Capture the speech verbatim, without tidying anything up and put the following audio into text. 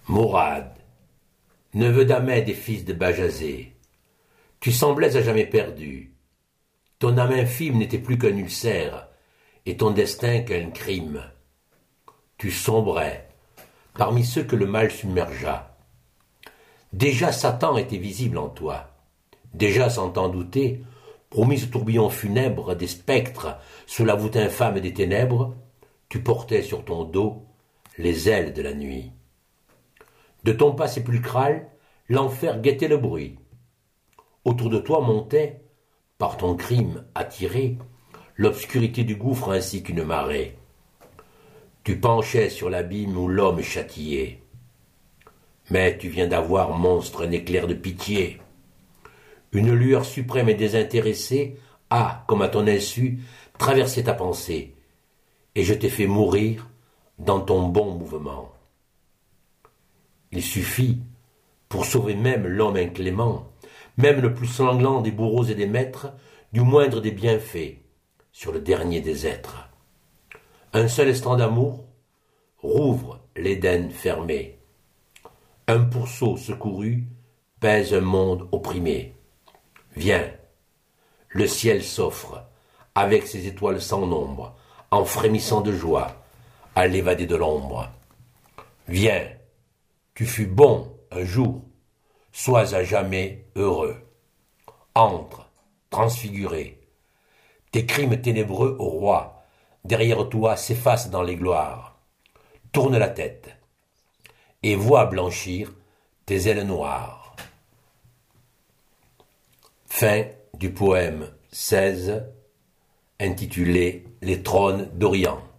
Mourad, neveu d'Ahmed et fils de Bajazet, tu semblais à jamais perdu. Ton âme infime n'était plus qu'un ulcère, et ton destin qu'un crime. Tu sombrais, parmi ceux que le mal submergea. Déjà Satan était visible en toi. Déjà, sans t'en douter, promis au tourbillon funèbre des spectres sous la voûte infâme des ténèbres, tu portais sur ton dos les ailes de la nuit. De ton pas sépulcral, l'enfer guettait le bruit. Autour de toi montait, par ton crime attiré, l'obscurité du gouffre ainsi qu'une marée. Tu penchais sur l'abîme où l'homme est châtié. Mais tu viens d'avoir, monstre, un éclair de pitié. Une lueur suprême et désintéressée a, comme à ton insu, traversé ta pensée, et je t'ai fait mourir dans ton bon mouvement. Il suffit, pour sauver même l'homme inclément, même le plus sanglant des bourreaux et des maîtres, du moindre des bienfaits, sur le dernier des êtres. Un seul instant d'amour rouvre l'Éden fermé. Un pourceau secouru pèse un monde opprimé. Viens, le ciel s'offre, avec ses étoiles sans nombre, en frémissant de joie, à l'évadé de l'ombre. Viens, tu fus bon un jour, sois à jamais heureux. Entre, transfiguré, tes crimes ténébreux au roi, derrière toi s'effacent dans les gloires. Tourne la tête, et vois blanchir tes ailes noires. Fin du poème seize, intitulé Les trônes d'Orient.